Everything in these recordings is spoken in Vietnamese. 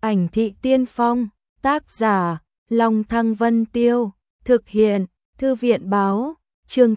Ảnh thị tiên phong, tác giả, Long Thăng Vân Tiêu, thực hiện, Thư viện báo, chương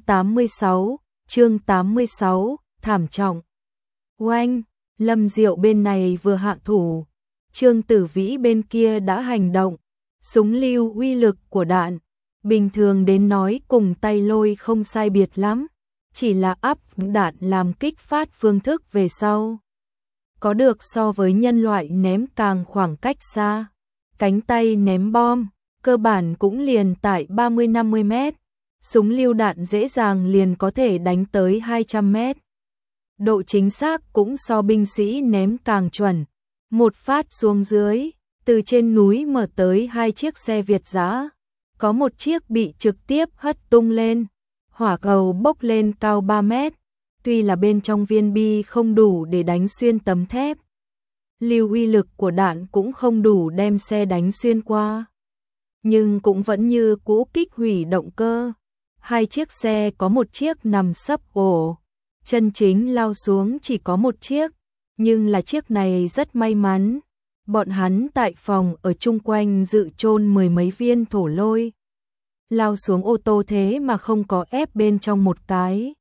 86, thảm trọng. Oanh, Lâm Diệu bên này vừa hạ thủ, Trương Tử Vĩ bên kia đã hành động, súng lưu uy lực của đạn, bình thường đến nói cùng tay lôi không sai biệt lắm, chỉ là áp đạn làm kích phát phương thức về sau. Có được so với nhân loại ném càng khoảng cách xa, cánh tay ném bom, cơ bản cũng liền tại 30-50 mét, súng lưu đạn dễ dàng liền có thể đánh tới 200 mét. Độ chính xác cũng so binh sĩ ném càng chuẩn, một phát xuống dưới, từ trên núi mở tới 2 chiếc xe Việt giã, có một chiếc bị trực tiếp hất tung lên, hỏa cầu bốc lên cao 3 mét, tuy là bên trong viên bi không đủ để đánh xuyên tấm thép. Lưu uy lực của đạn cũng không đủ đem xe đánh xuyên qua, nhưng cũng vẫn như cũ kích hủy động cơ. 2 chiếc xe có một chiếc nằm sấp ổ, chân chính lao xuống chỉ có một chiếc, nhưng là chiếc này rất may mắn. Bọn hắn tại phòng ở chung quanh dự chôn 10 mấy viên thổ lôi. Lao xuống ô tô thế mà không có ép bên trong một cái.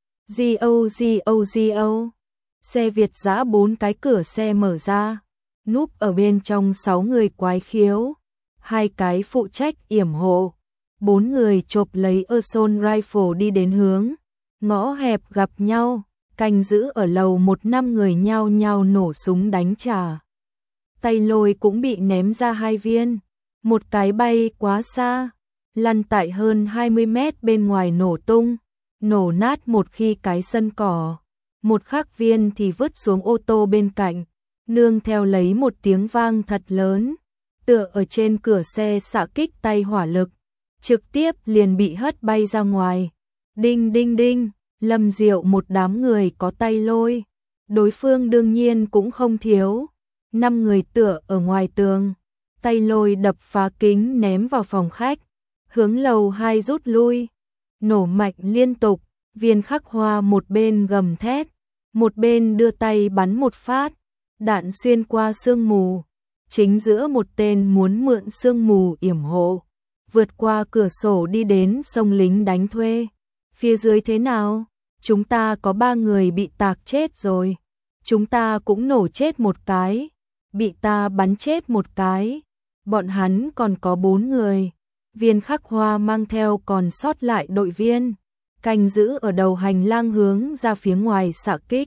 Go. Xe Việt giã 4 cái cửa xe mở ra, núp ở bên trong 6 người quái khiếu, 2 cái phụ trách yểm hộ, 4 người chộp lấy assault rifle đi đến hướng ngõ hẹp gặp nhau, canh giữ ở lầu 1 5 người nhao nhao nổ súng đánh trả. Tay lôi cũng bị ném ra 2 viên, một cái bay quá xa, lăn tại hơn 20 mét bên ngoài nổ tung, nổ nát một khi cái sân cỏ, một khắc viên thì vứt xuống ô tô bên cạnh, nương theo lấy một tiếng vang thật lớn, tựa ở trên cửa xe xạ kích tay hỏa lực, trực tiếp liền bị hất bay ra ngoài. Đinh đinh đinh, Lâm Diệu một đám người có tay lôi, đối phương đương nhiên cũng không thiếu, 5 người tựa ở ngoài tường, tay lôi đập phá kính ném vào phòng khách, hướng lầu 2 rút lui, nổ mạnh liên tục, Viên Khắc Hoa một bên gầm thét, một bên đưa tay bắn một phát, đạn xuyên qua sương mù, chính giữa một tên muốn mượn sương mù yểm hộ, vượt qua cửa sổ đi đến sông lính đánh thuê. Phía dưới thế nào? Chúng ta có 3 người bị tạc chết rồi, chúng ta cũng nổ chết một cái, bị ta bắn chết một cái, bọn hắn còn có 4 người. Viên Khắc Hoa mang theo còn sót lại đội viên, canh giữ ở đầu hành lang hướng ra phía ngoài xạ kích.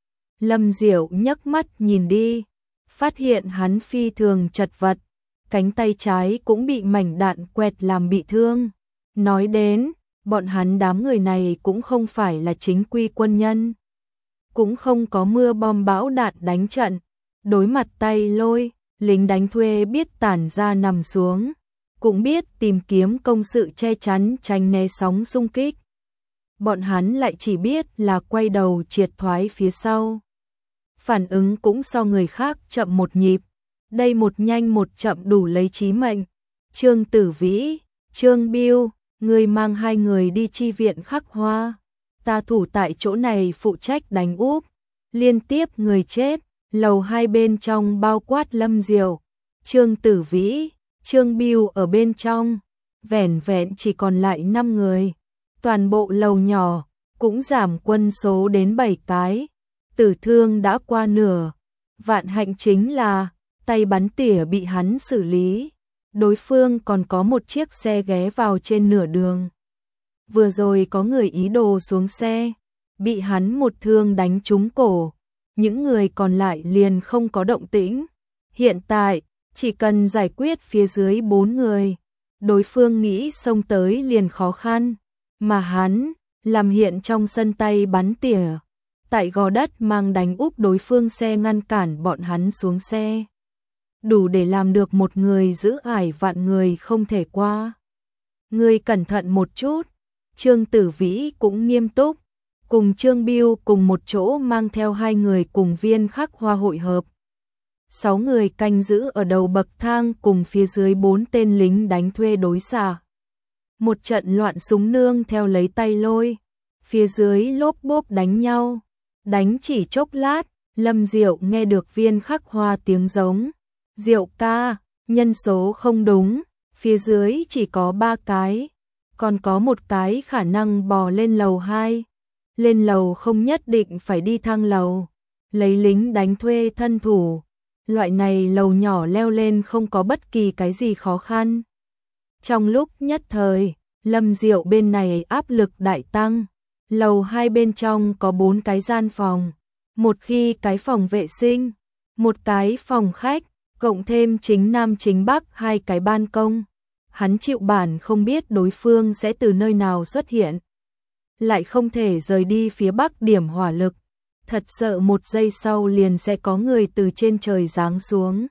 Lâm Diệu nhấc mắt nhìn đi, phát hiện hắn phi thường chật vật, cánh tay trái cũng bị mảnh đạn quẹt làm bị thương. Nói đến, bọn hắn đám người này cũng không phải là chính quy quân nhân, cũng không có mưa bom bão đạn đánh trận, đối mặt tay lôi, lính đánh thuê biết tản ra nằm xuống, cũng biết tìm kiếm công sự che chắn tránh né sóng xung kích. Bọn hắn lại chỉ biết là quay đầu triệt thoái phía sau. Phản ứng cũng so người khác chậm một nhịp, đây một nhanh một chậm đủ lấy chí mệnh. Trương Tử Vĩ, Trương Biêu, người mang 2 người đi chi viện Khắc Hoa, ta thủ tại chỗ này phụ trách đánh úp, liên tiếp người chết, lầu 2 bên trong bao quát Lâm Diệu, Trương Tử Vĩ, Trương Biêu ở bên trong, vẻn vẹn chỉ còn lại 5 người, toàn bộ lầu nhỏ cũng giảm quân số đến 7 cái, tử thương đã qua nửa. Vạn hạnh chính là tay bắn tỉa bị hắn xử lý, đối phương còn có một chiếc xe ghé vào trên nửa đường. Vừa rồi có người ý đồ xuống xe, bị hắn một thương đánh trúng cổ, những người còn lại liền không có động tĩnh. Hiện tại, chỉ cần giải quyết phía dưới 4 người, đối phương nghĩ xông tới liền khó khăn, mà hắn làm hiện trong sân tay bắn tỉa, tại gò đất mang đánh úp đối phương xe ngăn cản bọn hắn xuống xe. Đủ để làm được một người giữ ải vạn người không thể qua. Ngươi cẩn thận một chút. Trương Tử Vĩ cũng nghiêm túc, cùng Trương Biêu cùng một chỗ mang theo 2 người cùng Viên Khắc Hoa hội hợp. 6 người canh giữ ở đầu bậc thang cùng phía dưới 4 tên lính đánh thuê đối xạ. Một trận loạn súng nương theo lấy tay lôi, phía dưới lốp bốp đánh nhau, đánh chỉ chốc lát, Lâm Diệu nghe được Viên Khắc Hoa tiếng giống, Diệu ca, nhân số không đúng, phía dưới chỉ có 3 cái, còn có một cái khả năng bò lên lầu 2. Lên lầu không nhất định phải đi thang lầu, lấy lính đánh thuê thân thủ. Loại này lầu nhỏ leo lên không có bất kỳ cái gì khó khăn. Trong lúc nhất thời, Lâm Diệu bên này áp lực đại tăng. Lầu 2 bên trong có 4 cái gian phòng, một khi cái phòng vệ sinh, một cái phòng khách, cộng thêm chính nam chính bắc 2 cái ban công. Hắn chịu bản không biết đối phương sẽ từ nơi nào xuất hiện. Lại không thể rời đi phía bắc điểm hỏa lực. Thật sợ một giây sau liền sẽ có người từ trên trời giáng xuống.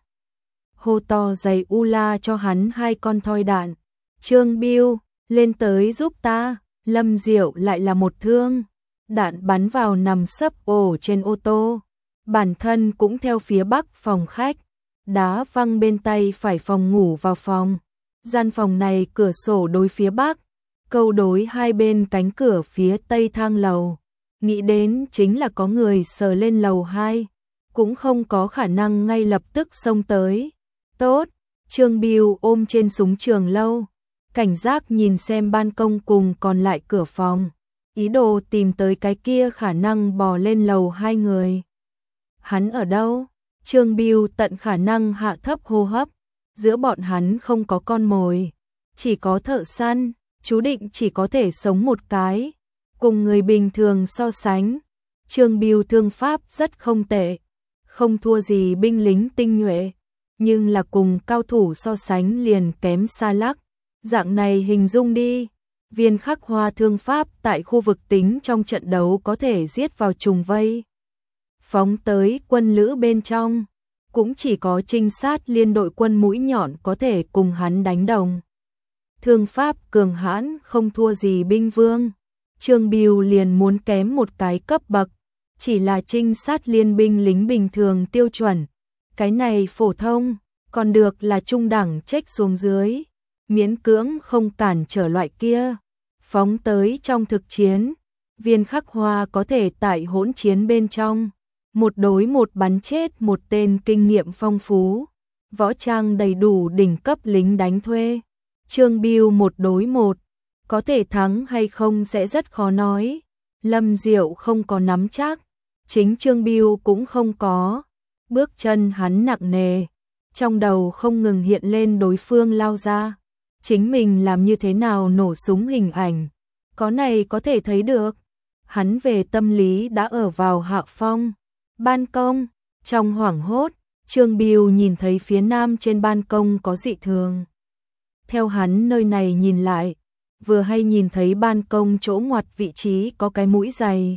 Hô to giày u la cho hắn 2 con thoi đạn. Trương Biêu, lên tới giúp ta. Lâm Diệu lại là một thương. Đạn bắn vào nằm sấp ổ trên ô tô. Bản thân cũng theo phía bắc phòng khách. Đá văng bên tay phải phòng ngủ vào phòng. Gian phòng này cửa sổ đối phía bắc, câu đối hai bên cánh cửa phía tây thang lầu. Nghĩ đến chính là có người sờ lên lầu 2, cũng không có khả năng ngay lập tức xông tới. Tốt, Trương Biêu ôm trên súng trường lâu, cảnh giác nhìn xem ban công cùng còn lại cửa phòng, ý đồ tìm tới cái kia khả năng bò lên lầu 2 người. Hắn ở đâu? Trương Biêu tận khả năng hạ thấp hô hấp, giữa bọn hắn không có con mồi, chỉ có thợ săn, chú định chỉ có thể sống một cái. Cùng người bình thường so sánh, Trương Biêu thương pháp rất không tệ, không thua gì binh lính tinh nhuệ, nhưng là cùng cao thủ so sánh liền kém xa lắc. Dạng này hình dung đi, Viên Khắc Hoa thương pháp tại khu vực tính trong trận đấu có thể giết vào trùng vây, phóng tới quân lữ bên trong, cũng chỉ có trinh sát liên đội quân mũi nhọn có thể cùng hắn đánh đồng. Thương pháp cường hãn không thua gì binh vương. Trương Biêu liền muốn kém một cái cấp bậc, chỉ là trinh sát liên binh lính bình thường tiêu chuẩn. Cái này phổ thông, còn được là trung đẳng check xuống dưới, miễn cưỡng không cản trở loại kia. Phóng tới trong thực chiến, Viên Khắc Hoa có thể tại hỗn chiến bên trong, một đối một bắn chết một tên kinh nghiệm phong phú, võ trang đầy đủ đỉnh cấp lính đánh thuê. Trương Biêu một đối một, có thể thắng hay không sẽ rất khó nói. Lâm Diệu không có nắm chắc, chính Trương Biêu cũng không có. Bước chân hắn nặng nề, trong đầu không ngừng hiện lên đối phương lao ra, chính mình làm như thế nào nổ súng hình ảnh. Có này có thể thấy được, hắn về tâm lý đã ở vào hạ phong. Ban công, trong hoảng hốt, Trương Biêu nhìn thấy phía nam trên ban công có dị thường. Theo hắn nơi này nhìn lại, vừa hay nhìn thấy ban công chỗ ngoặt vị trí có cái mũi giày.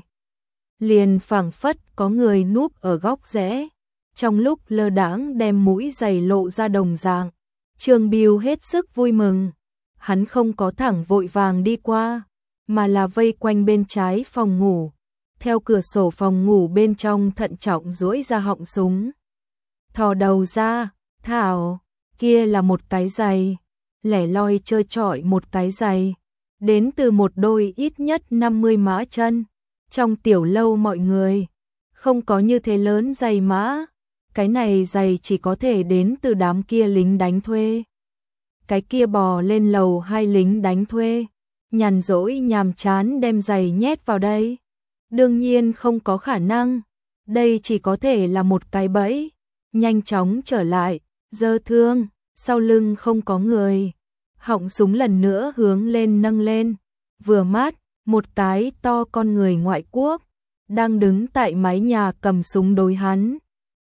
Liền phảng phất có người núp ở góc rẽ, trong lúc lơ đãng đem mũi giày lộ ra đồng dạng. Trương Biêu hết sức vui mừng, hắn không có thẳng vội vàng đi qua, mà là vây quanh bên trái phòng ngủ, theo cửa sổ phòng ngủ bên trong thận trọng duỗi ra họng súng. Thò đầu ra, thảo, kia là một cái giày, lẻ loi trơ trọi một cái giày, đến từ một đôi ít nhất 50 mã chân. Trong tiểu lâu mọi người, không có như thế lớn giày mã, cái này giày chỉ có thể đến từ đám kia lính đánh thuê. Cái kia bò lên lầu 2 lính đánh thuê, nhàn rỗi nhàm chán đem giày nhét vào đây. Đương nhiên không có khả năng, đây chỉ có thể là một cái bẫy. Nhanh chóng trở lại, giơ thương, sau lưng không có người. Họng súng lần nữa hướng lên nâng lên, vừa mát, một cái to con người ngoại quốc, đang đứng tại mái nhà cầm súng đối hắn.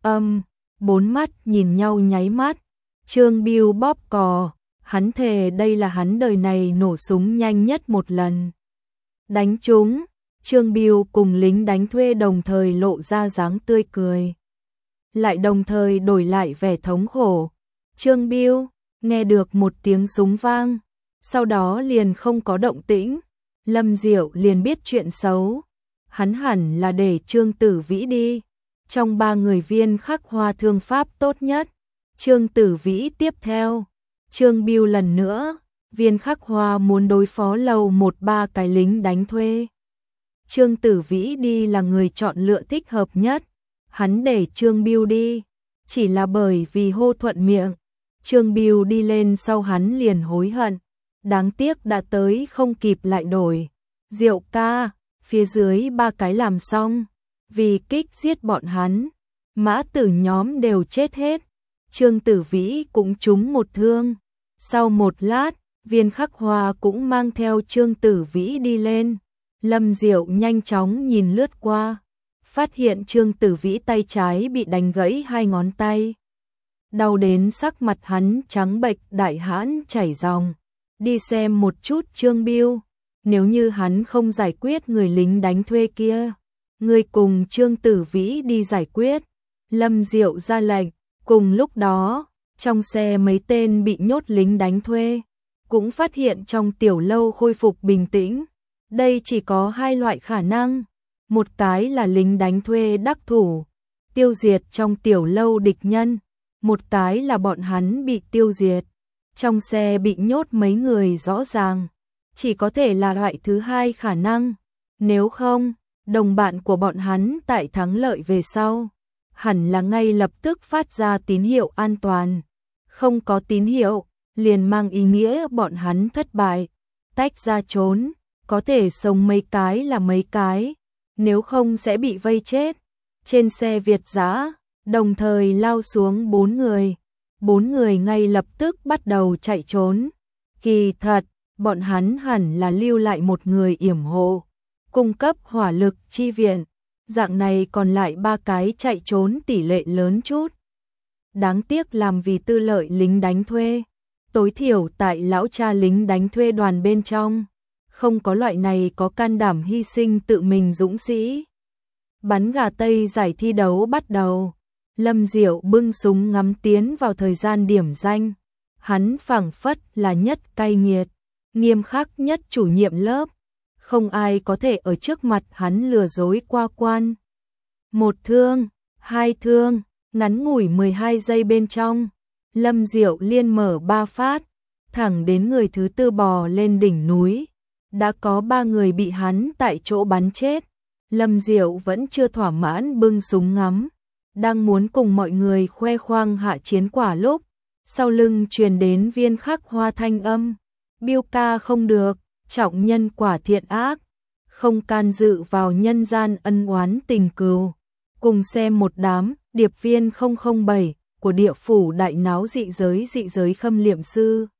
Bốn mắt nhìn nhau nháy mắt, Trương Biêu bóp cò, hắn thề đây là hắn đời này nổ súng nhanh nhất một lần. Đánh trúng, Trương Biêu cùng lính đánh thuê đồng thời lộ ra dáng tươi cười, lại đồng thời đổi lại vẻ thống khổ. Trương Biêu nghe được một tiếng súng vang, sau đó liền không có động tĩnh. Lâm Diệu liền biết chuyện xấu, hắn hẳn là để Trương Tử Vĩ đi. Trong 3 người Viên Khắc Hoa thương pháp tốt nhất, Trương Tử Vĩ tiếp theo. Trương Biêu lần nữa, Viên Khắc Hoa muốn đối phó lầu 1-3 cái lính đánh thuê. Trương Tử Vĩ đi là người chọn lựa thích hợp nhất, hắn để Trương Biêu đi. chỉ là bởi vì hô thuận miệng. Trương Biêu đi lên sau hắn liền hối hận, đáng tiếc đã tới không kịp lại đổi. Diệu ca, phía dưới 3 cái làm xong, vì kích giết bọn hắn, mã tử nhóm đều chết hết. Trương Tử Vĩ cũng trúng một thương. Sau một lát, Viên Khắc Hoa cũng mang theo Trương Tử Vĩ đi lên. Lâm Diệu nhanh chóng nhìn lướt qua, phát hiện Trương Tử Vĩ tay trái bị đánh gãy 2 ngón tay. Đau đến sắc mặt hắn trắng bệch, đại hãn chảy ròng. Đi xem một chút Trương Biêu, nếu như hắn không giải quyết người lính đánh thuê kia, người cùng Trương Tử Vĩ đi giải quyết. Lâm Diệu ra lệnh. Cùng lúc đó, trong xe mấy tên bị nhốt lính đánh thuê cũng phát hiện trong tiểu lâu khôi phục bình tĩnh. Đây chỉ có 2 loại khả năng, một cái là lính đánh thuê đắc thủ, tiêu diệt trong tiểu lâu địch nhân, một cái là bọn hắn bị tiêu diệt. Trong xe bị nhốt mấy người rõ ràng, chỉ có thể là loại thứ 2 khả năng, nếu không, đồng bạn của bọn hắn tại thắng lợi về sau, hẳn là ngay lập tức phát ra tín hiệu an toàn. Không có tín hiệu, liền mang ý nghĩa bọn hắn thất bại, tách ra trốn, có thể sống mấy cái là mấy cái, nếu không sẽ bị vây chết. Trên xe Việt dã, đồng thời lao xuống 4 người. 4 người ngay lập tức bắt đầu chạy trốn. Kỳ thật, bọn hắn hẳn là lưu lại một người yểm hộ, cung cấp hỏa lực chi viện. Dạng này còn lại 3 cái chạy trốn tỷ lệ lớn chút. Đáng tiếc làm vì tư lợi lính đánh thuê, tối thiểu tại lão cha lính đánh thuê đoàn bên trong, không có loại này có can đảm hy sinh tự mình dũng sĩ. Bắn gà Tây giải thi đấu bắt đầu. Lâm Diệu bưng súng ngắm tiến vào thời gian điểm danh. Hắn phảng phất là nhất cay nghiệt, nghiêm khắc nhất chủ nhiệm lớp. Không ai có thể ở trước mặt hắn lừa dối qua quan. 1 thương, 2 thương, ngắn ngủi 12 giây bên trong, Lâm Diệu liên mở 3 phát, thẳng đến người thứ 4 bò lên đỉnh núi. Đã có 3 người bị hắn tại chỗ bắn chết. Lâm Diệu vẫn chưa thỏa mãn bưng súng ngắm, đang muốn cùng mọi người khoe khoang hạ chiến quả lúc, sau lưng truyền đến Viên Khắc Hoa thanh âm. Biêu ca không được, trọng nhân quả thiện ác, không can dự vào nhân gian ân oán tình cừu. Cùng xem một đám, điệp viên 007 của địa phủ đại náo dị giới khâm liệm sư.